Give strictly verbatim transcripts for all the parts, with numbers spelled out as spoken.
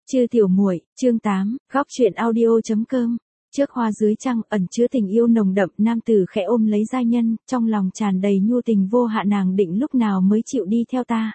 Chư tiểu muội, chương tám, góc chuyện audio.com. Trước hoa dưới trăng ẩn chứa tình yêu nồng đậm, nam tử khẽ ôm lấy giai nhân, trong lòng tràn đầy nhu tình vô hạn, nàng định lúc nào mới chịu đi theo ta.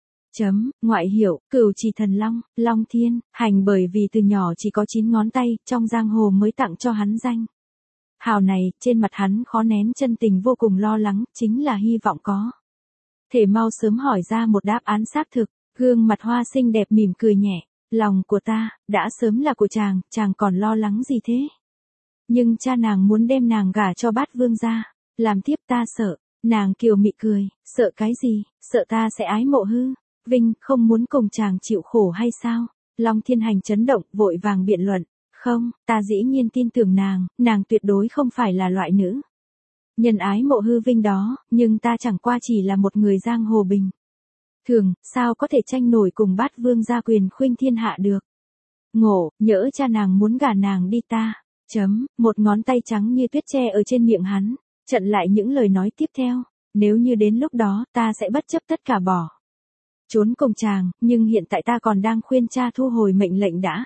Chấm, ngoại hiệu, cửu trì thần long, long thiên, hành bởi vì từ nhỏ chỉ có chín ngón tay, trong giang hồ mới tặng cho hắn danh hào này, trên mặt hắn khó nén chân tình vô cùng lo lắng, chính là hy vọng có thể mau sớm hỏi ra một đáp án xác thực. Gương mặt hoa xinh đẹp mỉm cười nhẹ, lòng của ta, đã sớm là của chàng, chàng còn lo lắng gì thế? Nhưng cha nàng muốn đem nàng gả cho Bát Vương gia, làm tiếp ta sợ. Nàng kiều mị cười, sợ cái gì, sợ ta sẽ ái mộ hư, vinh, không muốn cùng chàng chịu khổ hay sao? Long Thiên Hành chấn động, vội vàng biện luận, không, ta dĩ nhiên tin tưởng nàng, nàng tuyệt đối không phải là loại nữ nhân ái mộ hư vinh đó, nhưng ta chẳng qua chỉ là một người giang hồ bình thường, sao có thể tranh nổi cùng Bát Vương gia quyền khuynh thiên hạ được. Ngộ, nhỡ cha nàng muốn gả nàng đi ta. Chấm, một ngón tay trắng như tuyết che ở trên miệng hắn, chặn lại những lời nói tiếp theo. Nếu như đến lúc đó, ta sẽ bất chấp tất cả bỏ trốn cùng chàng, nhưng hiện tại ta còn đang khuyên cha thu hồi mệnh lệnh đã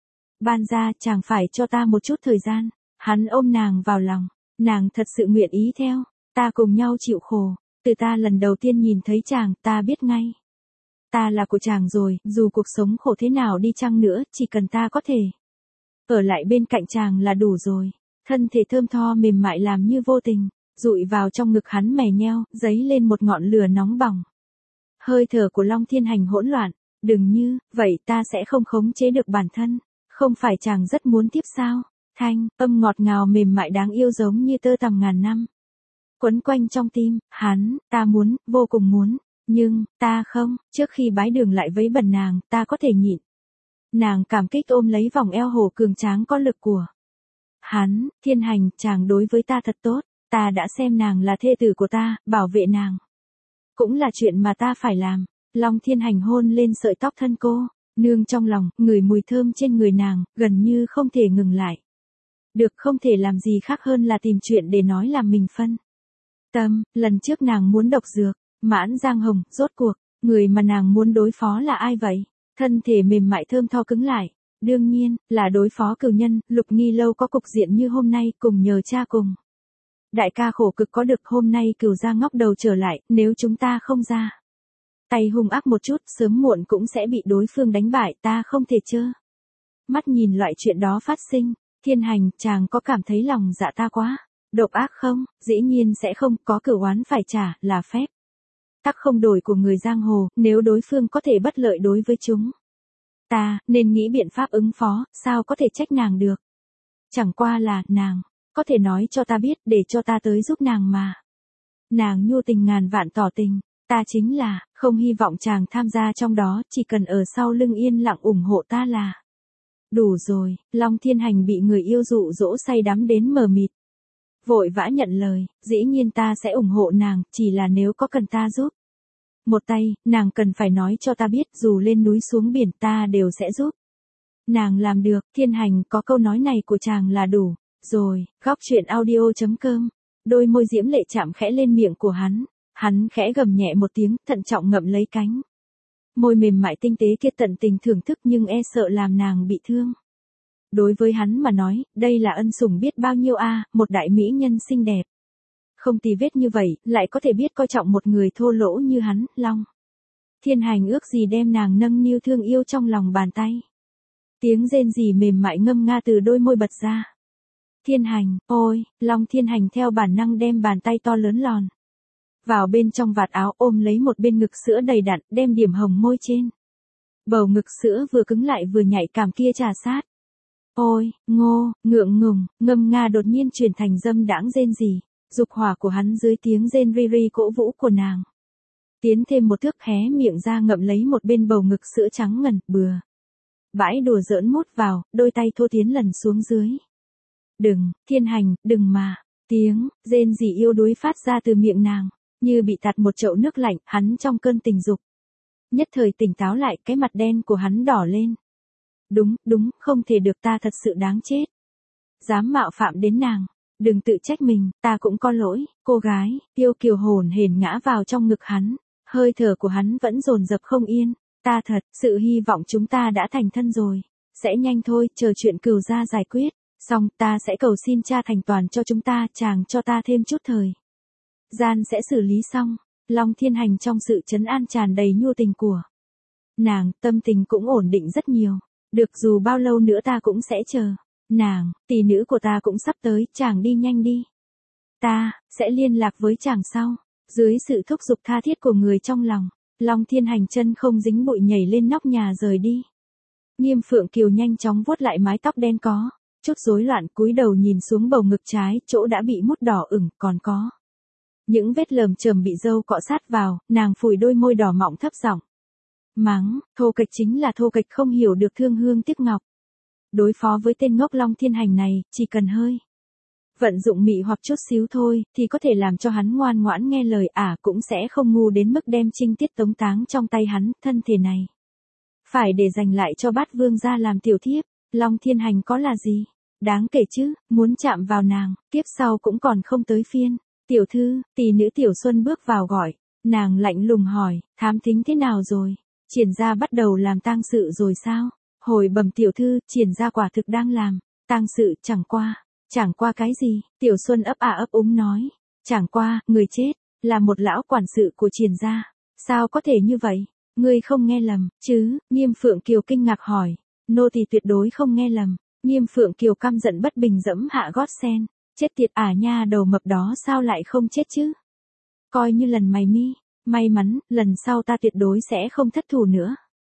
ban ra, chàng phải cho ta một chút thời gian. Hắn ôm nàng vào lòng, nàng thật sự nguyện ý theo ta cùng nhau chịu khổ. Từ ta lần đầu tiên nhìn thấy chàng, ta biết ngay ta là của chàng rồi, dù cuộc sống khổ thế nào đi chăng nữa, chỉ cần ta có thể ở lại bên cạnh chàng là đủ rồi. Thân thể thơm tho mềm mại làm như vô tình dụi vào trong ngực hắn, mè nheo, dấy lên một ngọn lửa nóng bỏng. Hơi thở của Long Thiên Hành hỗn loạn, đừng như vậy, ta sẽ không khống chế được bản thân. Không phải chàng rất muốn tiếp sao? Thanh âm ngọt ngào mềm mại đáng yêu giống như tơ tằm ngàn năm quấn quanh trong tim hắn. Ta muốn, vô cùng muốn, nhưng ta không. Trước khi bái đường lại vấy bẩn nàng, ta có thể nhịn. Nàng cảm kích ôm lấy vòng eo hồ cường tráng có lực của hắn. Thiên Hành, chàng đối với ta thật tốt, ta đã xem nàng là thê tử của ta, bảo vệ nàng cũng là chuyện mà ta phải làm. Long Thiên Hành hôn lên sợi tóc thân cô, nương trong lòng, ngửi mùi thơm trên người nàng, gần như không thể ngừng lại được, không thể làm gì khác hơn là tìm chuyện để nói làm mình phân tâm. Lần trước nàng muốn độc dược, Mãn Giang Hồng, rốt cuộc, người mà nàng muốn đối phó là ai vậy? Thân thể mềm mại thơm tho cứng lại, đương nhiên, là đối phó cửu nhân. Lục Nghi lâu có cục diện như hôm nay, cùng nhờ cha cùng đại ca khổ cực có được hôm nay Cửu gia ngóc đầu trở lại, nếu chúng ta không ra tay hung ác một chút, sớm muộn cũng sẽ bị đối phương đánh bại, ta không thể trơ mắt nhìn loại chuyện đó phát sinh. Thiên Hành, chàng có cảm thấy lòng dạ ta quá độc ác không? Dĩ nhiên sẽ không, có cửu oán phải trả, là phép tắc không đổi của người giang hồ. Nếu đối phương có thể bất lợi đối với chúng ta, nên nghĩ biện pháp ứng phó, sao có thể trách nàng được. Chẳng qua là, nàng có thể nói cho ta biết, để cho ta tới giúp nàng mà. Nàng nhu tình ngàn vạn tỏ tình, ta chính là, không hy vọng chàng tham gia trong đó, chỉ cần ở sau lưng yên lặng ủng hộ ta là đủ rồi. Long Thiên Hành bị người yêu dụ dỗ say đắm đến mờ mịt, vội vã nhận lời, dĩ nhiên ta sẽ ủng hộ nàng, chỉ là nếu có cần ta giúp một tay, nàng cần phải nói cho ta biết, dù lên núi xuống biển ta đều sẽ giúp nàng làm được. Thiên Hành, có câu nói này của chàng là đủ rồi. Góc chuyện audio.com. Đôi môi diễm lệ chạm khẽ lên miệng của hắn, hắn khẽ gầm nhẹ một tiếng, thận trọng ngậm lấy cánh môi mềm mại tinh tế kia, tận tình thưởng thức, nhưng e sợ làm nàng bị thương. Đối với hắn mà nói, đây là ân sủng biết bao nhiêu a. À, một đại mỹ nhân xinh đẹp không tì vết như vậy, lại có thể biết coi trọng một người thô lỗ như hắn. Long Thiên Hành ước gì đem nàng nâng niu thương yêu trong lòng bàn tay. Tiếng rên rỉ mềm mại ngâm nga từ đôi môi bật ra. Thiên Hành, ôi. Long Thiên Hành theo bản năng đem bàn tay to lớn lòn vào bên trong vạt áo, ôm lấy một bên ngực sữa đầy đặn, đem điểm hồng môi trên bầu ngực sữa vừa cứng lại vừa nhạy cảm kia trà sát. Ôi, ngô, ngượng ngùng, ngâm nga đột nhiên chuyển thành dâm đãng rên rỉ. Dục hỏa của hắn dưới tiếng rên ri ri cổ vũ của nàng tiến thêm một thước, hé miệng ra ngậm lấy một bên bầu ngực sữa trắng ngần, bừa bãi đùa giỡn mút vào, đôi tay thô tiến lần xuống dưới. Đừng, Thiên Hành, đừng mà. Tiếng rên rỉ yêu đuối phát ra từ miệng nàng, như bị tạt một chậu nước lạnh. Hắn trong cơn tình dục nhất thời tỉnh táo lại, cái mặt đen của hắn đỏ lên. Đúng, đúng, không thể được, ta thật sự đáng chết, dám mạo phạm đến nàng. Đừng tự trách mình, ta cũng có lỗi. Cô gái tiêu kiều hồn hển ngã vào trong ngực hắn, hơi thở của hắn vẫn dồn dập không yên. Ta thật sự hy vọng chúng ta đã thành thân rồi. Sẽ nhanh thôi, chờ chuyện Cửu gia giải quyết. Xong, ta sẽ cầu xin cha thành toàn cho chúng ta, chàng cho ta thêm chút thời gian sẽ xử lý xong. Long Thiên Hành trong sự trấn an tràn đầy nhu tình của nàng, tâm tình cũng ổn định rất nhiều. Được, dù bao lâu nữa ta cũng sẽ chờ. Nàng, tỷ nữ của ta cũng sắp tới, chàng đi nhanh đi. Ta sẽ liên lạc với chàng sau. Dưới sự thúc giục tha thiết của người trong lòng, Long Thiên Hành chân không dính bụi nhảy lên nóc nhà rời đi. Nghiêm Phượng Kiều nhanh chóng vuốt lại mái tóc đen có chút rối loạn, cúi đầu nhìn xuống bầu ngực trái, chỗ đã bị mút đỏ ửng, còn có những vết lởm chởm bị dâu cọ sát vào, nàng phủi đôi môi đỏ mọng thấp giọng mắng, thô kệch chính là thô kệch, không hiểu được thương hương tiếc ngọc. Đối phó với tên ngốc Long Thiên Hành này, chỉ cần hơi vận dụng mị hoặc chút xíu thôi, thì có thể làm cho hắn ngoan ngoãn nghe lời, ả à, cũng sẽ không ngu đến mức đem trinh tiết tống táng trong tay hắn, thân thể này phải để dành lại cho Bát Vương gia làm tiểu thiếp. Long Thiên Hành có là gì đáng kể chứ, muốn chạm vào nàng, tiếp sau cũng còn không tới phiên. Tiểu thư, tỷ nữ Tiểu Xuân bước vào gọi, nàng lạnh lùng hỏi, thám thính thế nào rồi? Triển gia bắt đầu làm tang sự rồi sao? Hồi bẩm tiểu thư, Triển gia quả thực đang làm tang sự, chẳng qua, chẳng qua cái gì? Tiểu Xuân ấp à ấp úng nói, chẳng qua, người chết là một lão quản sự của Triển gia. Sao có thể như vậy? Ngươi không nghe lầm chứ? Nghiêm Phượng Kiều kinh ngạc hỏi. Nô tỳ tuyệt đối không nghe lầm. Nghiêm Phượng Kiều căm giận bất bình dẫm hạ gót sen. Chết tiệt, ả à nha đầu mập đó sao lại không chết chứ? Coi như lần mày mi, may mắn, lần sau ta tuyệt đối sẽ không thất thủ nữa.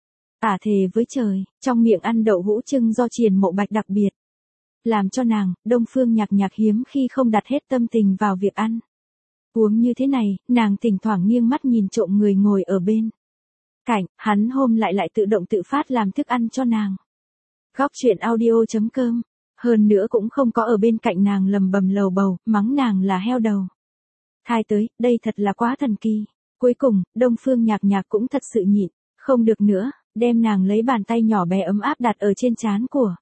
Ả à thề với trời, trong miệng ăn đậu hũ trưng do Triền Mộ Bạch đặc biệt làm cho nàng. Đông Phương Nhạc Nhạc hiếm khi không đặt hết tâm tình vào việc ăn uống như thế này, nàng thỉnh thoảng nghiêng mắt nhìn trộm người ngồi ở bên cạnh, hắn hôm lại lại tự động tự phát làm thức ăn cho nàng. Góc truyện audio chấm com. Hơn nữa cũng không có ở bên cạnh nàng lầm bầm lầu bầu, mắng nàng là heo đầu thai tới, đây thật là quá thần kỳ. Cuối cùng, Đông Phương Nhạc Nhạc cũng thật sự nhịn không được nữa, đem nàng lấy bàn tay nhỏ bé ấm áp đặt ở trên trán của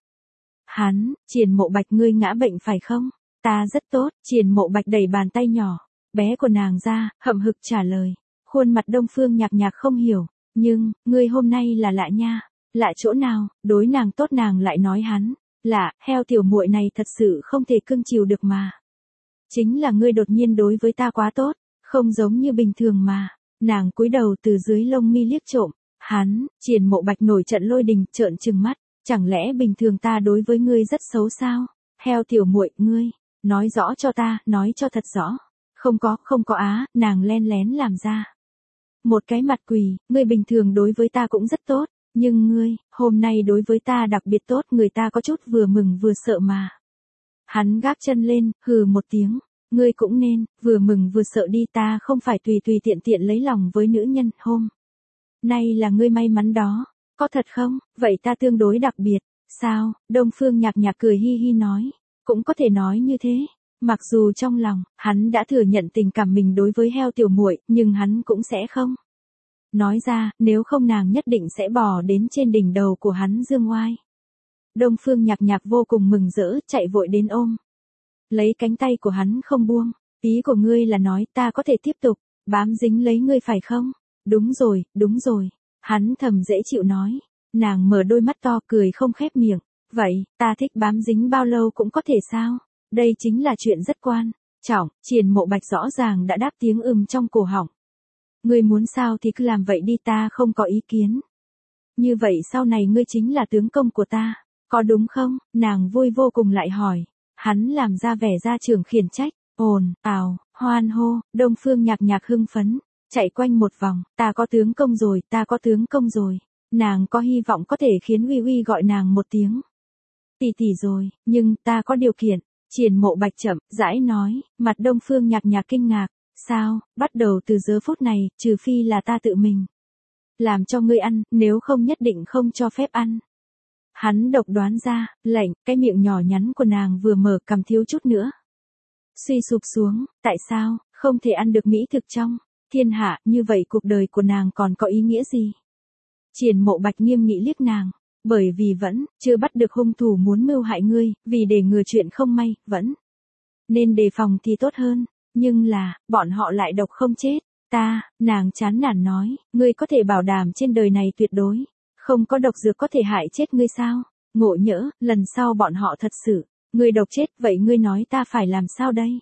hắn. Triền Mộ Bạch, ngươi ngã bệnh phải không? Ta rất tốt. Triền Mộ Bạch đẩy bàn tay nhỏ bé của nàng ra, hậm hực trả lời. Khuôn mặt Đông Phương Nhạc Nhạc không hiểu, nhưng, ngươi hôm nay là lạ nha. Lạ chỗ nào? Đối nàng tốt nàng lại nói hắn lạ, heo tiểu muội này thật sự không thể cưng chiều được mà. Chính là ngươi đột nhiên đối với ta quá tốt, không giống như bình thường mà. Nàng cúi đầu từ dưới lông mi liếc trộm hắn. Triền Mộ Bạch nổi trận lôi đình, trợn trừng mắt, chẳng lẽ bình thường ta đối với ngươi rất xấu sao? Heo tiểu muội, ngươi nói rõ cho ta, nói cho thật rõ. Không có, không có á. Nàng len lén làm ra một cái mặt quỳ, ngươi bình thường đối với ta cũng rất tốt, nhưng ngươi, hôm nay đối với ta đặc biệt tốt, người ta có chút vừa mừng vừa sợ mà. Hắn gác chân lên, hừ một tiếng, ngươi cũng nên, vừa mừng vừa sợ đi, ta không phải tùy tùy tiện tiện lấy lòng với nữ nhân, hôm nay là ngươi may mắn đó, có thật không? Vậy ta tương đối đặc biệt, sao? Đông Phương Nhạc Nhạc cười hi hi nói, cũng có thể nói như thế. Mặc dù trong lòng, hắn đã thừa nhận tình cảm mình đối với heo tiểu muội, nhưng hắn cũng sẽ không nói ra, nếu không nàng nhất định sẽ bò đến trên đỉnh đầu của hắn dương oai. Đông Phương Nhạc Nhạc vô cùng mừng rỡ, chạy vội đến ôm lấy cánh tay của hắn không buông. Ý của ngươi là nói ta có thể tiếp tục bám dính lấy ngươi phải không? Đúng rồi, đúng rồi. Hắn thầm dễ chịu nói. Nàng mở đôi mắt to cười không khép miệng. Vậy, ta thích bám dính bao lâu cũng có thể sao? Đây chính là chuyện rất quan trọng. Triền Mộ Bạch rõ ràng đã đáp tiếng ừm trong cổ họng. Ngươi muốn sao thì cứ làm vậy đi, ta không có ý kiến. Như vậy sau này ngươi chính là tướng công của ta, có đúng không? Nàng vui vô cùng lại hỏi. Hắn làm ra vẻ gia trưởng khiển trách, ồn, ào, hoan hô. Đông Phương Nhạc Nhạc hưng phấn, chạy quanh một vòng, ta có tướng công rồi, ta có tướng công rồi. Nàng có hy vọng có thể khiến Uy Uy gọi nàng một tiếng tỷ tỷ rồi, nhưng ta có điều kiện. Triền Mộ Bạch chậm rãi nói, mặt Đông Phương Nhạc Nhạc kinh ngạc. Sao? Bắt đầu từ giờ phút này, trừ phi là ta tự mình làm cho ngươi ăn, nếu không nhất định không cho phép ăn. Hắn độc đoán ra, lệnh, cái miệng nhỏ nhắn của nàng vừa mở cầm thiếu chút nữa suy sụp xuống. Tại sao, không thể ăn được mỹ thực trong thiên hạ, như vậy cuộc đời của nàng còn có ý nghĩa gì? Triền Mộ Bạch nghiêm nghị liếc nàng, bởi vì vẫn chưa bắt được hung thủ muốn mưu hại ngươi, vì để ngừa chuyện không may, vẫn nên đề phòng thì tốt hơn. Nhưng là, bọn họ lại độc không chết, Ta, nàng chán nản nói, ngươi có thể bảo đảm trên đời này tuyệt đối không có độc dược có thể hại chết ngươi sao? Ngộ nhỡ, lần sau bọn họ thật sự, ngươi độc chết, vậy ngươi nói ta phải làm sao đây?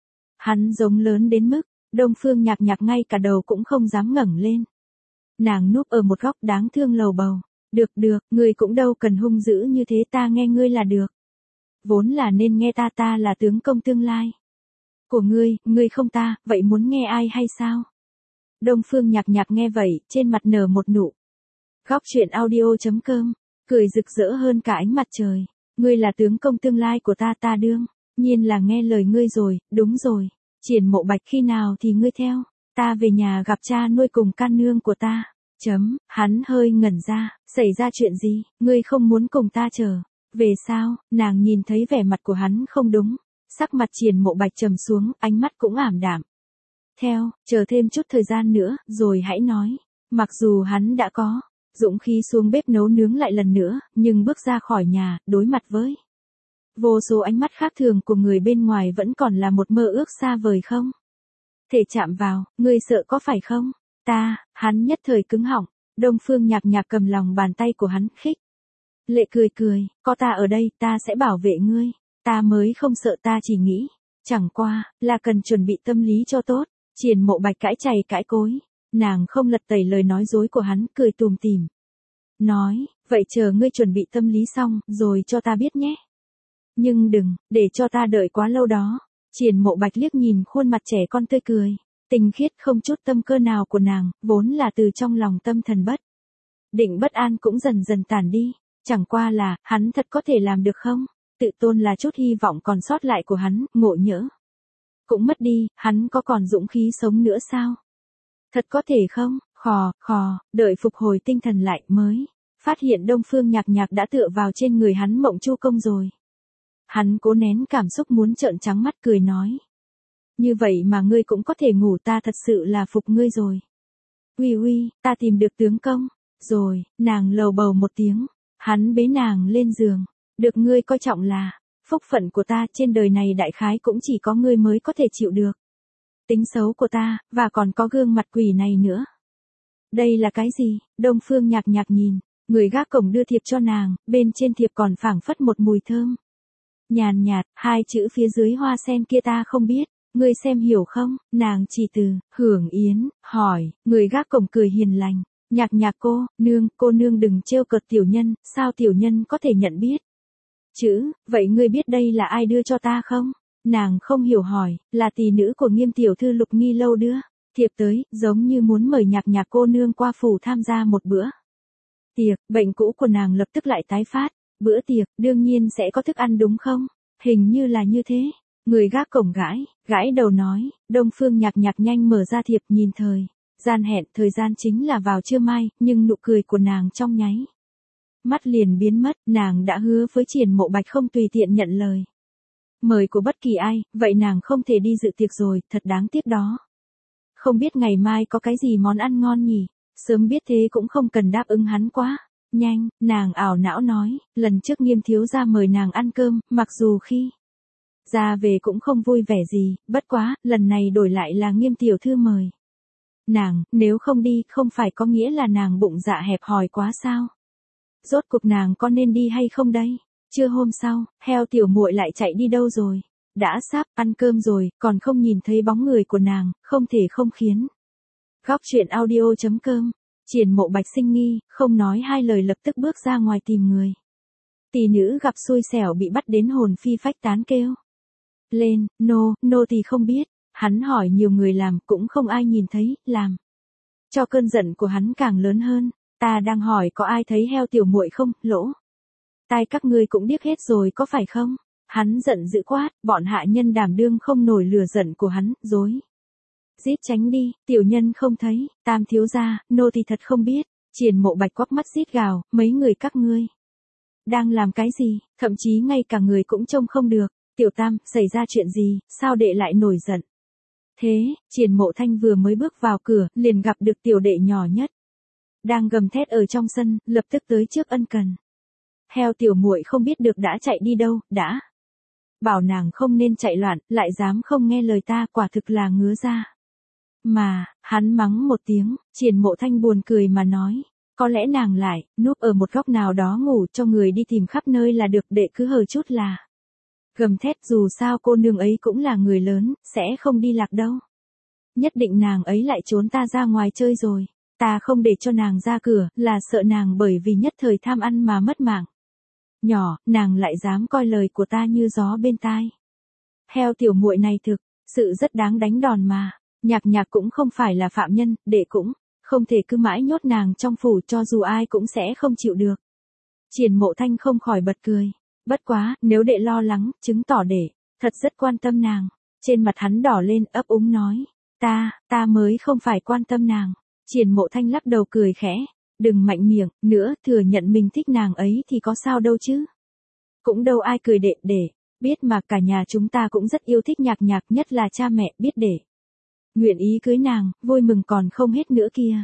Hắn giống lớn đến mức, Đông Phương Nhạc Nhạc ngay cả đầu cũng không dám ngẩng lên. Nàng núp ở một góc đáng thương lầu bầu. Được được, ngươi cũng đâu cần hung dữ như thế, ta nghe ngươi là được. Vốn là nên nghe ta, ta là tướng công tương lai của ngươi, ngươi không ta, vậy muốn nghe ai hay sao? Đông Phương Nhạc Nhạc nghe vậy, trên mặt nở một nụ. Góc truyện audio chấm com, cười rực rỡ hơn cả ánh mặt trời. Ngươi là tướng công tương lai của ta, ta đương nhiên là nghe lời ngươi rồi, đúng rồi. Triển Mộ Bạch khi nào thì ngươi theo ta về nhà gặp cha nuôi cùng can nương của ta. Chấm, hắn hơi ngẩn ra, xảy ra chuyện gì, ngươi không muốn cùng ta chờ. Về sao, nàng nhìn thấy vẻ mặt của hắn không đúng. Sắc mặt Triển Mộ Bạch trầm xuống, ánh mắt cũng ảm đạm. Theo, chờ thêm chút thời gian nữa, rồi hãy nói. Mặc dù hắn đã có dũng khí xuống bếp nấu nướng lại lần nữa, nhưng bước ra khỏi nhà, đối mặt với vô số ánh mắt khác thường của người bên ngoài vẫn còn là một mơ ước xa vời không thể chạm vào, ngươi sợ có phải không? Ta, hắn nhất thời cứng họng. Đông Phương Nhạc Nhạc cầm lòng bàn tay của hắn, khích lệ cười cười, có ta ở đây, ta sẽ bảo vệ ngươi. Ta mới không sợ, ta chỉ nghĩ, chẳng qua, là cần chuẩn bị tâm lý cho tốt. Triển Mộ Bạch cãi chày cãi cối, nàng không lật tẩy lời nói dối của hắn, cười tùm tìm. Nói, vậy chờ ngươi chuẩn bị tâm lý xong, rồi cho ta biết nhé. Nhưng đừng, để cho ta đợi quá lâu đó. Triển Mộ Bạch liếc nhìn khuôn mặt trẻ con tươi cười, tinh khiết không chút tâm cơ nào của nàng, vốn là từ trong lòng tâm thần bất định bất an cũng dần dần tản đi. Chẳng qua là, hắn thật có thể làm được không? Tự tôn là chút hy vọng còn sót lại của hắn, ngộ nhỡ cũng mất đi, hắn có còn dũng khí sống nữa sao? Thật có thể không? Khò, khò, đợi phục hồi tinh thần lại mới phát hiện Đông Phương Nhạc Nhạc đã tựa vào trên người hắn mộng chu công rồi. Hắn cố nén cảm xúc muốn trợn trắng mắt cười nói. Như vậy mà ngươi cũng có thể ngủ, ta thật sự là phục ngươi rồi. Uy uy, ta tìm được tướng công. Rồi, nàng lầu bầu một tiếng. Hắn bế nàng lên giường. Được ngươi coi trọng là phúc phận của ta, trên đời này đại khái cũng chỉ có ngươi mới có thể chịu được tính xấu của ta, và còn có gương mặt quỷ này nữa. Đây là cái gì? Đông Phương Nhạc Nhạc nhìn, người gác cổng đưa thiệp cho nàng, bên trên thiệp còn phảng phất một mùi thơm nhàn nhạt, hai chữ phía dưới hoa sen kia ta không biết, ngươi xem hiểu không? Nàng chỉ từ, Hưởng Yến, hỏi, người gác cổng cười hiền lành, Nhạc Nhạc cô, nương, cô nương đừng trêu cợt tiểu nhân, sao tiểu nhân có thể nhận biết chữ, vậy ngươi biết đây là ai đưa cho ta không? Nàng không hiểu hỏi, là tỷ nữ của Nghiêm tiểu thư Lục Nghi Lâu đưa thiệp tới, giống như muốn mời Nhạc Nhạc cô nương qua phủ tham gia một bữa tiệc. Bệnh cũ của nàng lập tức lại tái phát. Bữa tiệc, đương nhiên sẽ có thức ăn đúng không? Hình như là như thế. Người gác cổng gãi, gãi đầu nói, Đông Phương Nhạc Nhạc nhanh mở ra thiệp, nhìn thời gian hẹn, thời gian chính là vào trưa mai, nhưng nụ cười của nàng trong nháy mắt liền biến mất. Nàng đã hứa với Triển Mộ Bạch không tùy tiện nhận lời mời của bất kỳ ai, vậy nàng không thể đi dự tiệc rồi, thật đáng tiếc đó. Không biết ngày mai có cái gì món ăn ngon nhỉ? Sớm biết thế cũng không cần đáp ứng hắn quá nhanh. Nàng ảo não nói, lần trước Nghiêm thiếu gia mời nàng ăn cơm, mặc dù khi ra về cũng không vui vẻ gì, bất quá, lần này đổi lại là Nghiêm tiểu thư mời nàng, nếu không đi, không phải có nghĩa là nàng bụng dạ hẹp hòi quá sao? Rốt cuộc nàng có nên đi hay không đây? Trưa hôm sau, heo tiểu muội lại chạy đi đâu rồi? Đã sắp ăn cơm rồi, còn không nhìn thấy bóng người của nàng, không thể không khiến. Góc truyện audio chấm com, Triển Mộ Bạch sinh nghi, không nói hai lời lập tức bước ra ngoài tìm người. Tỷ nữ gặp xui xẻo bị bắt đến hồn phi phách tán kêu lên, nô, nô thì không biết. Hắn hỏi nhiều người làm, cũng không ai nhìn thấy, làm cho cơn giận của hắn càng lớn hơn. Ta đang hỏi có ai thấy heo tiểu muội không? Lỗ tai các ngươi cũng điếc hết rồi có phải không? Hắn giận dữ quát, bọn hạ nhân đảm đương không nổi lửa giận của hắn, rối rít tránh đi. Tiểu nhân không thấy. Tam thiếu gia, nô thì thật không biết. Triển Mộ Bạch quắc mắt rít gào, mấy người các ngươi đang làm cái gì? Thậm chí ngay cả người cũng trông không được. Tiểu Tam, xảy ra chuyện gì, sao đệ lại nổi giận thế? Triển Mộ Thanh vừa mới bước vào cửa, liền gặp được tiểu đệ nhỏ nhất đang gầm thét ở trong sân, lập tức tới trước ân cần. Heo tiểu muội không biết được đã chạy đi đâu, đã bảo nàng không nên chạy loạn, lại dám không nghe lời ta, quả thực là ngứa ra Mà, hắn mắng một tiếng, Triển Mộ Thanh buồn cười mà nói. Có lẽ nàng lại, núp ở một góc nào đó ngủ cho người đi tìm khắp nơi là được, đệ cứ hờ chút là. Gầm thét, dù sao cô nương ấy cũng là người lớn, sẽ không đi lạc đâu. Nhất định nàng ấy lại trốn ta ra ngoài chơi rồi. Ta không để cho nàng ra cửa, là sợ nàng bởi vì nhất thời tham ăn mà mất mạng. Nhỏ, nàng lại dám coi lời của ta như gió bên tai. Heo tiểu muội này thực, sự rất đáng đánh đòn mà. Nhạc Nhạc cũng không phải là phạm nhân, đệ cũng không thể cứ mãi nhốt nàng trong phủ, cho dù ai cũng sẽ không chịu được. Triển Mộ Thanh không khỏi bật cười. Bất quá, nếu đệ lo lắng, chứng tỏ đệ thật rất quan tâm nàng. Trên mặt hắn đỏ lên, ấp úng nói. Ta, ta mới không phải quan tâm nàng. Triển Mộ Thanh lắc đầu cười khẽ. Đừng mạnh miệng, nữa, thừa nhận mình thích nàng ấy thì có sao đâu chứ. Cũng đâu ai cười đệ, để biết mà cả nhà chúng ta cũng rất yêu thích Nhạc Nhạc, nhất là cha mẹ biết để nguyện ý cưới nàng, vui mừng còn không hết nữa kia.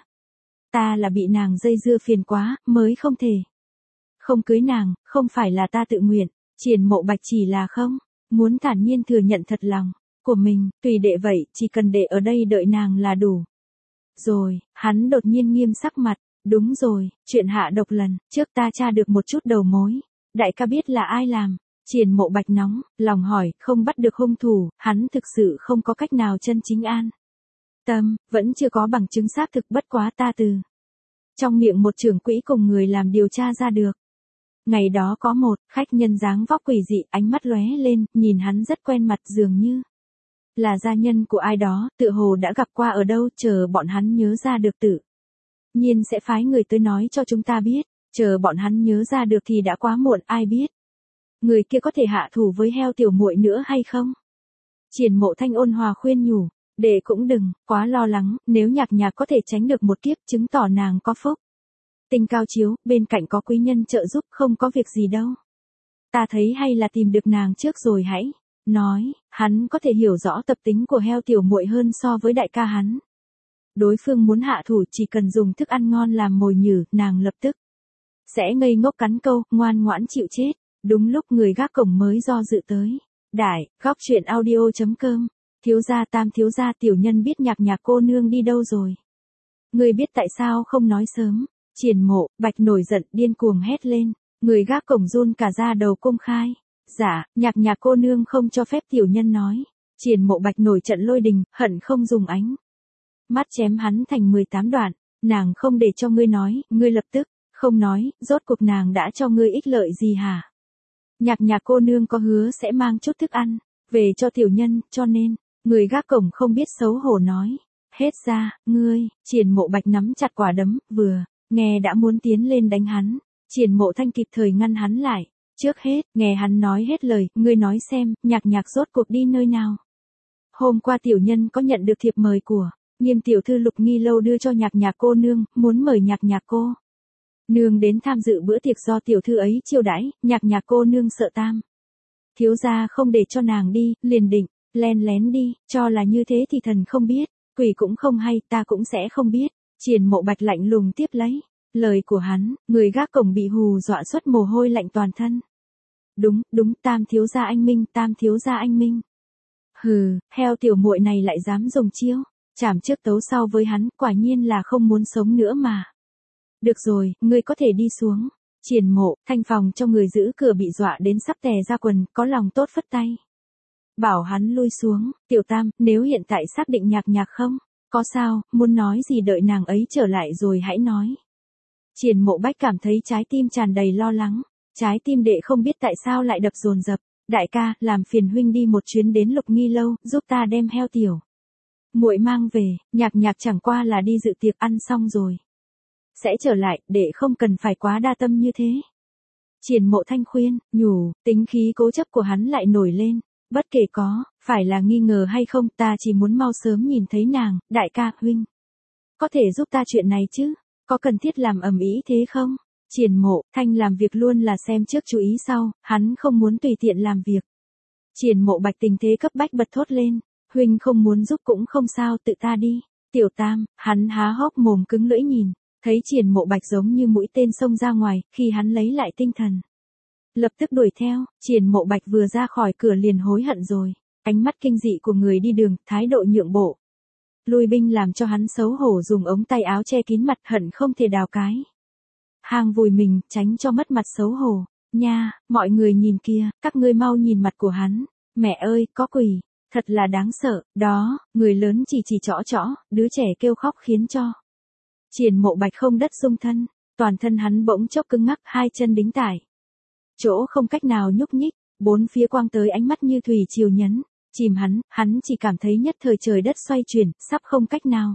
Ta là bị nàng dây dưa phiền quá, mới không thể. Không cưới nàng, không phải là ta tự nguyện, Triển Mộ Bạch chỉ là không, muốn thản nhiên thừa nhận thật lòng của mình, tùy đệ vậy, chỉ cần đệ ở đây đợi nàng là đủ. Rồi, hắn đột nhiên nghiêm sắc mặt, đúng rồi, chuyện hạ độc lần, trước ta tra được một chút đầu mối. Đại ca biết là ai làm? Triển Mộ Bạch nóng, lòng hỏi, không bắt được hung thủ, hắn thực sự không có cách nào chân chính an tâm, vẫn chưa có bằng chứng xác thực, bất quá ta từ trong miệng một trưởng quỹ cùng người làm điều tra ra được. Ngày đó có một khách nhân dáng vóc quỷ dị, ánh mắt lóe lên, nhìn hắn rất quen mặt, dường như là gia nhân của ai đó, tựa hồ đã gặp qua ở đâu, chờ bọn hắn nhớ ra được tự nhiên sẽ phái người tới nói cho chúng ta biết, chờ bọn hắn nhớ ra được thì đã quá muộn, ai biết. Người kia có thể hạ thủ với heo tiểu muội nữa hay không? Triển Mộ Thanh ôn hòa khuyên nhủ, đệ cũng đừng quá lo lắng, nếu Nhạc Nhạc có thể tránh được một kiếp, chứng tỏ nàng có phúc. Tinh cao chiếu, bên cạnh có quý nhân trợ giúp, không có việc gì đâu. Ta thấy hay là tìm được nàng trước rồi hãy nói, hắn có thể hiểu rõ tập tính của heo tiểu muội hơn so với đại ca hắn. Đối phương muốn hạ thủ, chỉ cần dùng thức ăn ngon làm mồi nhử, nàng lập tức sẽ ngây ngốc cắn câu, ngoan ngoãn chịu chết. Đúng lúc người gác cổng mới do dự tới. Đại, góc chuyện audio chấm com. Thiếu gia tam thiếu gia, tiểu nhân biết Nhạc Nhạc cô nương đi đâu rồi. Người biết tại sao không nói sớm? Triển Mộ Bạch nổi giận, điên cuồng hét lên. Người gác cổng run cả da đầu, công khai. Dạ, Nhạc Nhạc cô nương không cho phép tiểu nhân nói. Triển Mộ Bạch nổi trận lôi đình, hận không dùng ánh mắt chém hắn thành mười tám đoạn. Nàng không để cho ngươi nói, ngươi lập tức không nói, rốt cuộc nàng đã cho ngươi ích lợi gì hả? Nhạc Nhạc cô nương có hứa sẽ mang chút thức ăn về cho tiểu nhân, cho nên người gác cổng không biết xấu hổ nói. Hết ra, ngươi. Triển Mộ Bạch nắm chặt quả đấm, vừa nghe đã muốn tiến lên đánh hắn. Triển Mộ Thanh kịp thời ngăn hắn lại. Trước hết, nghe hắn nói hết lời, ngươi nói xem, Nhạc Nhạc rốt cuộc đi nơi nào? Hôm qua tiểu nhân có nhận được thiệp mời của Nghiêm tiểu thư Lục Nghi Lâu đưa cho Nhạc Nhạc cô nương, muốn mời Nhạc Nhạc cô nương đến tham dự bữa tiệc do tiểu thư ấy chiêu đãi. Nhạc Nhạc cô nương sợ tam thiếu gia không để cho nàng đi, liền định len lén đi, cho là như thế thì thần không biết, quỷ cũng không hay, ta cũng sẽ không biết. Triển Mộ Bạch lạnh lùng tiếp lấy lời của hắn, người gác cổng bị hù dọa xuất mồ hôi lạnh toàn thân. Đúng, đúng, tam thiếu gia anh minh, tam thiếu gia anh minh. Hừ, heo tiểu muội này lại dám dùng chiêu chảm trước tấu sau với hắn, quả nhiên là không muốn sống nữa mà. Được rồi, ngươi có thể đi xuống. Triển Mộ Thanh phòng cho người giữ cửa bị dọa đến sắp tè ra quần, có lòng tốt phất tay bảo hắn lui xuống. Tiểu tam, nếu hiện tại xác định Nhạc Nhạc không có sao, muốn nói gì đợi nàng ấy trở lại rồi hãy nói. Triển Mộ Bách cảm thấy trái tim tràn đầy lo lắng. Trái tim đệ không biết tại sao lại đập dồn dập. Đại ca, làm phiền huynh đi một chuyến đến Lục Nghi Lâu, giúp ta đem heo tiểu muội mang về. Nhạc Nhạc chẳng qua là đi dự tiệc, ăn xong rồi sẽ trở lại, đệ không cần phải quá đa tâm như thế. Triển Mộ Thanh khuyên, nhủ, tính khí cố chấp của hắn lại nổi lên. Bất kể có phải là nghi ngờ hay không, ta chỉ muốn mau sớm nhìn thấy nàng. Đại ca, huynh có thể giúp ta chuyện này chứ? Có cần thiết làm ầm ĩ thế không? Triển Mộ Thanh làm việc luôn là xem trước chú ý sau, hắn không muốn tùy tiện làm việc. Triển Mộ Bạch tình thế cấp bách bật thốt lên, huynh không muốn giúp cũng không sao, tự ta đi. Tiểu tam, hắn há hốc mồm cứng lưỡi nhìn, thấy Triển Mộ Bạch giống như mũi tên xông ra ngoài, khi hắn lấy lại tinh thần lập tức đuổi theo. Triển Mộ Bạch vừa ra khỏi cửa liền hối hận rồi. Ánh mắt kinh dị của người đi đường, thái độ nhượng bộ lui binh làm cho hắn xấu hổ dùng ống tay áo che kín mặt hận không thể đào cái hang vùi mình, tránh cho mất mặt xấu hổ. Nha, mọi người nhìn kìa, các ngươi mau nhìn mặt của hắn. Mẹ ơi, có quỷ, thật là đáng sợ. Đó, người lớn chỉ chỉ trõ trõ, đứa trẻ kêu khóc khiến cho Triển Mộ Bạch không đất dung thân, toàn thân hắn bỗng chốc cứng ngắc, hai chân đính tải. Chỗ không cách nào nhúc nhích, bốn phía quang tới ánh mắt như thủy triều nhấn, chìm hắn, hắn chỉ cảm thấy nhất thời trời đất xoay chuyển, sắp không cách nào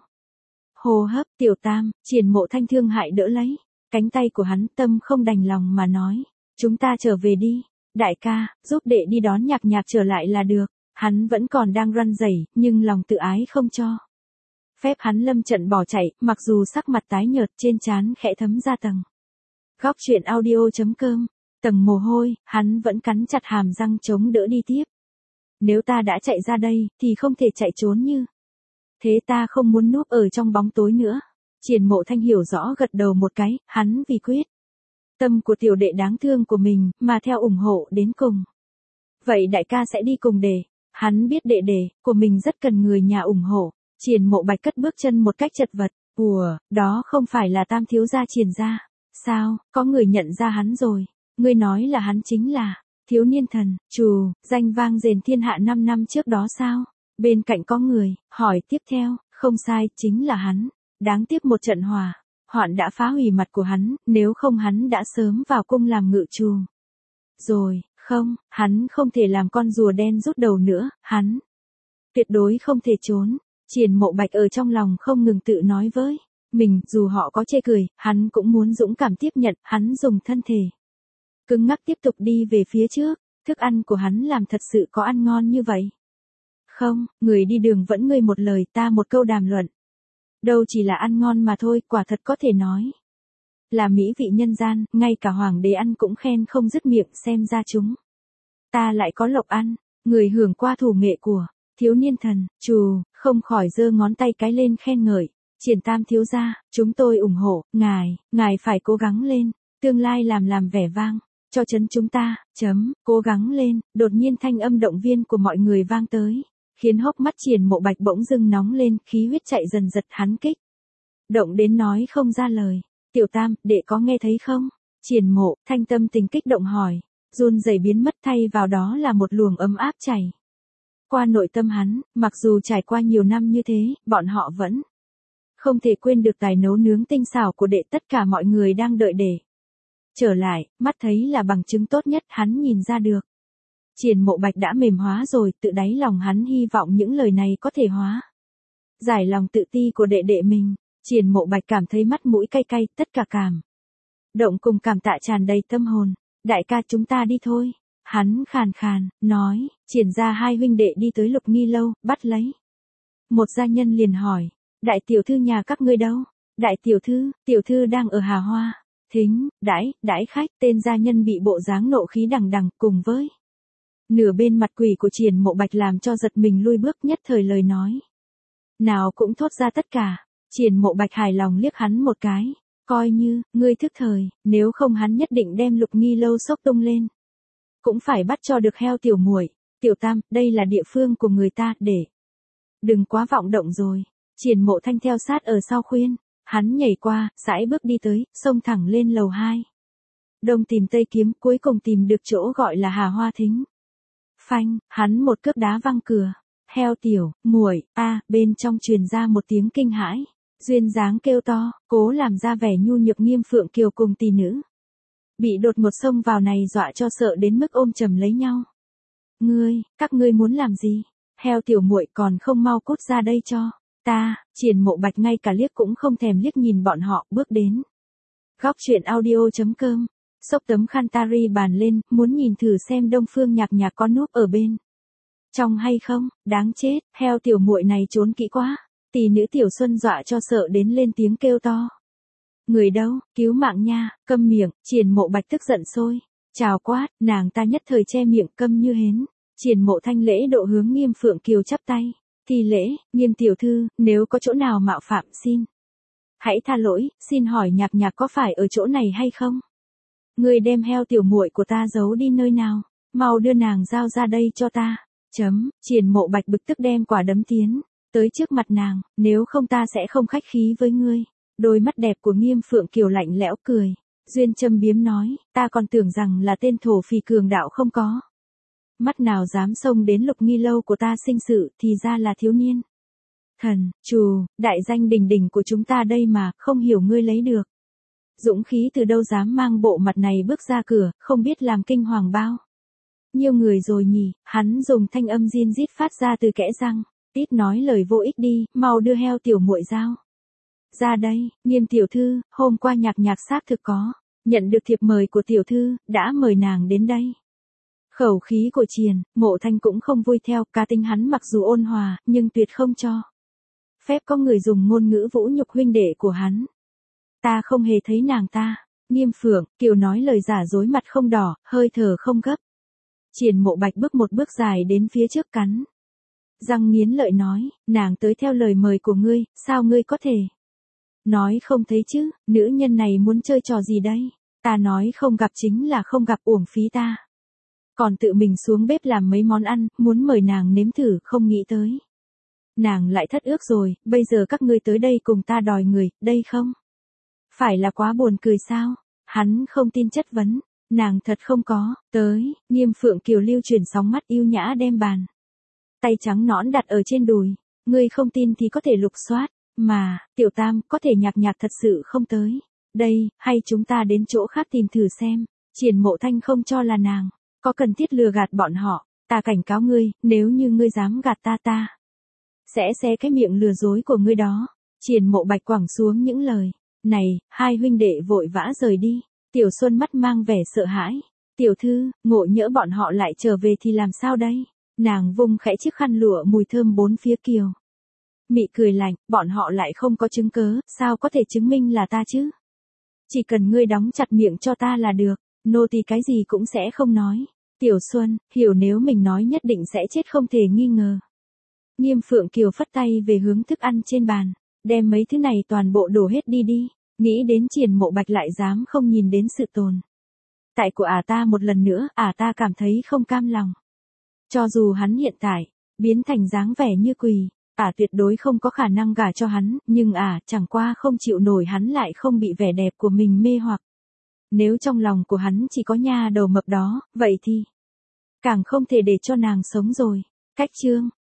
hô hấp. Tiểu Tam, Triển Mộ Thanh thương hại đỡ lấy cánh tay của hắn, tâm không đành lòng mà nói, chúng ta trở về đi, đại ca, giúp đệ đi đón Nhạc Nhạc trở lại là được. Hắn vẫn còn đang run rẩy, nhưng lòng tự ái không cho phép hắn lâm trận bỏ chạy, mặc dù sắc mặt tái nhợt, trên trán khẽ thấm ra tầng Góc truyện audio.com, tầng mồ hôi, hắn vẫn cắn chặt hàm răng chống đỡ đi tiếp. Nếu ta đã chạy ra đây, thì không thể chạy trốn như thế, ta không muốn núp ở trong bóng tối nữa. Triển Mộ Thanh hiểu rõ gật đầu một cái, hắn vì quyết tâm của tiểu đệ đáng thương của mình, mà theo ủng hộ đến cùng. Vậy đại ca sẽ đi cùng đệ. Hắn biết đệ đệ của mình rất cần người nhà ủng hộ. Triển Mộ Bạch cất bước chân một cách chật vật. Ủa, đó không phải là Tam thiếu gia Triển gia. Sao, có người nhận ra hắn rồi. Ngươi nói là hắn chính là Thiếu Niên Thần, Trù, danh vang rền thiên hạ năm năm trước đó sao? Bên cạnh có người hỏi tiếp theo, không sai, chính là hắn. Đáng tiếc một trận hỏa hoạn đã phá hủy mặt của hắn, nếu không hắn đã sớm vào cung làm ngự trù rồi. Không, hắn không thể làm con rùa đen rút đầu nữa, hắn tuyệt đối không thể trốn. Triển Mộ Bạch ở trong lòng không ngừng tự nói với mình, dù họ có chê cười, hắn cũng muốn dũng cảm tiếp nhận. Hắn dùng thân thể cứng ngắc tiếp tục đi về phía trước. Thức ăn của hắn làm thật sự có ăn ngon như vậy không? Người đi đường vẫn ngươi một lời ta một câu đàm luận, đâu chỉ là ăn ngon mà thôi, quả thật có thể nói là mỹ vị nhân gian, ngay cả hoàng đế ăn cũng khen không dứt miệng. Xem ra chúng ta lại có lộc ăn. Người hưởng qua thủ nghệ của Thiếu Niên Thần, Trù, không khỏi giơ ngón tay cái lên khen ngợi. Triển Tam thiếu gia, chúng tôi ủng hộ, ngài, ngài phải cố gắng lên, tương lai làm làm vẻ vang cho trấn chúng ta, chấm, cố gắng lên. Đột nhiên thanh âm động viên của mọi người vang tới, khiến hốc mắt Triển Mộ Bạch bỗng dưng nóng lên, khí huyết chạy dần dật, hắn kích động đến nói không ra lời. Tiểu Tam, đệ có nghe thấy không? Triển Mộ Thanh tâm tình kích động hỏi, run rẩy biến mất, thay vào đó là một luồng ấm áp chảy qua nội tâm hắn. Mặc dù trải qua nhiều năm như thế, bọn họ vẫn không thể quên được tài nấu nướng tinh xảo của đệ. Tất cả mọi người đang đợi để trở lại, mắt thấy là bằng chứng tốt nhất. Hắn nhìn ra được Triển Mộ Bạch đã mềm hóa rồi, tự đáy lòng hắn hy vọng những lời này có thể hóa giải lòng tự ti của đệ đệ mình. Triển Mộ Bạch cảm thấy mắt mũi cay cay, tất cả cảm động cùng cảm tạ tràn đầy tâm hồn. Đại ca, chúng ta đi thôi. Hắn khàn khàn nói. Triển ra hai huynh đệ đi tới Lục Nghi lâu, bắt lấy một gia nhân liền hỏi, đại tiểu thư nhà các ngươi đâu? Đại tiểu thư, tiểu thư đang ở Hà Hoa Thính đãi đãi khách. Tên gia nhân bị bộ dáng nộ khí đằng đằng cùng với nửa bên mặt quỷ của Triển Mộ Bạch làm cho giật mình lui bước, nhất thời lời nói nào cũng thốt ra tất cả. Triển Mộ Bạch hài lòng liếc hắn một cái, coi như ngươi thức thời, nếu không hắn nhất định đem Lục Nghi lâu sốc tung lên, cũng phải bắt cho được heo. Tiểu muội, Tiểu Tam, đây là địa phương của người ta, để đừng quá vọng động rồi. Triển Mộ Thanh theo sát ở sau khuyên. Hắn nhảy qua, sải bước đi tới, xông thẳng lên lầu hai. Đông tìm tây kiếm, cuối cùng tìm được chỗ gọi là Hà Hoa Thính. Phanh, hắn một cước đá văng cửa. Heo tiểu, muội, a, bên trong truyền ra một tiếng kinh hãi. Duyên dáng kêu to, cố làm ra vẻ nhu nhược Nghiêm Phượng Kiều cùng tỷ nữ bị đột ngột xông vào này dọa cho sợ đến mức ôm chầm lấy nhau. Ngươi, các ngươi muốn làm gì? Heo tiểu muội, còn không mau cút ra đây cho ta. Triển Mộ Bạch ngay cả liếc cũng không thèm liếc nhìn bọn họ, bước đến góc truyện audio.com, xốc tấm khăn tari bàn lên, muốn nhìn thử xem Đông Phương Nhạc Nhạc có núp ở bên trong hay không. Đáng chết, heo tiểu muội này trốn kỹ quá. Tỷ nữ Tiểu Xuân dọa cho sợ đến lên tiếng kêu to. Người đâu, cứu mạng nha, câm miệng. Triển Mộ Bạch tức giận sôi trào quát, nàng ta nhất thời che miệng câm như hến. Triển Mộ Thanh lễ độ hướng Nghiêm Phượng Kiều chắp tay. Thi lễ, Nghiêm tiểu thư, nếu có chỗ nào mạo phạm xin hãy tha lỗi. Xin hỏi Nhạc Nhạc có phải ở chỗ này hay không? Người đem heo tiểu muội của ta giấu đi nơi nào? Mau đưa nàng giao ra đây cho ta. Chấm. Triển Mộ Bạch bực tức đem quả đấm tiến tới trước mặt nàng, nếu không ta sẽ không khách khí với ngươi. Đôi mắt đẹp của Nghiêm Phượng Kiều lạnh lẽo cười. Duyên châm biếm nói, ta còn tưởng rằng là tên thổ phỉ cường đạo không có. Mắt nào dám xông đến Lục Nghi lâu của ta sinh sự thì ra là thiếu niên. Thần, trù, đại danh đình đình của chúng ta đây mà, không hiểu ngươi lấy được. Dũng khí từ đâu dám mang bộ mặt này bước ra cửa, không biết làm kinh hoàng bao. Nhiều người rồi nhỉ, hắn dùng thanh âm rin rít phát ra từ kẽ răng. Ít nói lời vô ích đi, mau đưa heo tiểu muội giao. Ra đây, Nghiêm tiểu thư, hôm qua nhạc nhạc xác thực có. Nhận được thiệp mời của tiểu thư, đã mời nàng đến đây. Khẩu khí của Triền, Mộ Thanh cũng không vui theo, cá tính hắn mặc dù ôn hòa, nhưng tuyệt không cho phép có người dùng ngôn ngữ vũ nhục huynh đệ của hắn. Ta không hề thấy nàng ta. Nghiêm Phượng Kiều nói lời giả dối, mặt không đỏ, hơi thở không gấp. Triền Mộ Bạch bước một bước dài đến phía trước, cắn răng nghiến lợi nói, nàng tới theo lời mời của ngươi, sao ngươi có thể nói không thấy chứ, nữ nhân này muốn chơi trò gì đây? Ta nói không gặp chính là không gặp, uổng phí ta. Còn tự mình xuống bếp làm mấy món ăn, muốn mời nàng nếm thử, không nghĩ tới. Nàng lại thất ước rồi, bây giờ các ngươi tới đây cùng ta đòi người, đây không? Phải là quá buồn cười sao? Hắn không tin chất vấn, nàng thật không có, tới, Nghiêm Phượng Kiều lưu chuyển sóng mắt yêu nhã đem bàn tay trắng nõn đặt ở trên đùi. Ngươi không tin thì có thể lục soát, mà, tiểu tam, có thể nhạc nhạc thật sự không tới. Đây, hay chúng ta đến chỗ khác tìm thử xem. Triển Mộ Thanh không cho là nàng có cần thiết lừa gạt bọn họ. Ta cảnh cáo ngươi, nếu như ngươi dám gạt ta ta sẽ xé cái miệng lừa dối của ngươi đó. Triển Mộ Bạch quẳng xuống những lời này, hai huynh đệ vội vã rời đi. Tiểu Xuân mắt mang vẻ sợ hãi. Tiểu thư, ngộ nhỡ bọn họ lại trở về thì làm sao đây? Nàng vung khẽ chiếc khăn lụa mùi thơm bốn phía Kiều Mị cười lạnh, bọn họ lại không có chứng cớ, sao có thể chứng minh là ta chứ? Chỉ cần ngươi đóng chặt miệng cho ta là được, nô tỳ cái gì cũng sẽ không nói. Tiểu Xuân, hiểu nếu mình nói nhất định sẽ chết không thể nghi ngờ. Nghiêm Phượng Kiều phất tay về hướng thức ăn trên bàn, đem mấy thứ này toàn bộ đổ hết đi đi, nghĩ đến Triển Mộ Bạch lại dám không nhìn đến sự tồn tại của ả ta một lần nữa, ả ta cảm thấy không cam lòng. Cho dù hắn hiện tại biến thành dáng vẻ như quỳ, ả tuyệt đối không có khả năng gả cho hắn, nhưng ả chẳng qua không chịu nổi hắn lại không bị vẻ đẹp của mình mê hoặc. Nếu trong lòng của hắn chỉ có nha đầu mập đó, vậy thì càng không thể để cho nàng sống rồi. Cách chương